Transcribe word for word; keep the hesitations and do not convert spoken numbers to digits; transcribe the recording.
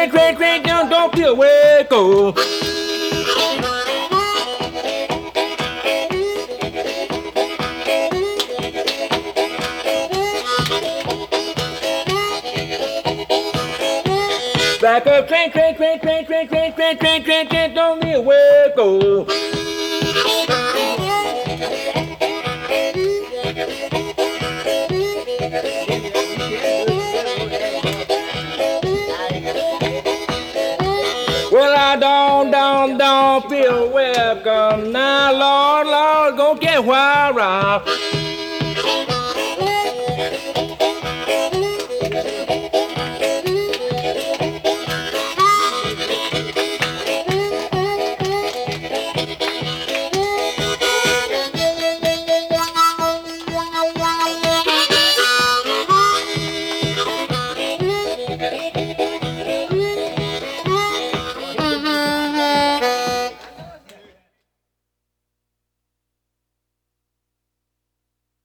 crank, crank, crank, don't, don't feel where it go. Back up, crank, crank, crank, crank, crank, crank, crank, crank, crank, crank, don't feel where it go. Well, I don't, don't, don't feel welcome now, Lord, Lord, go get wild,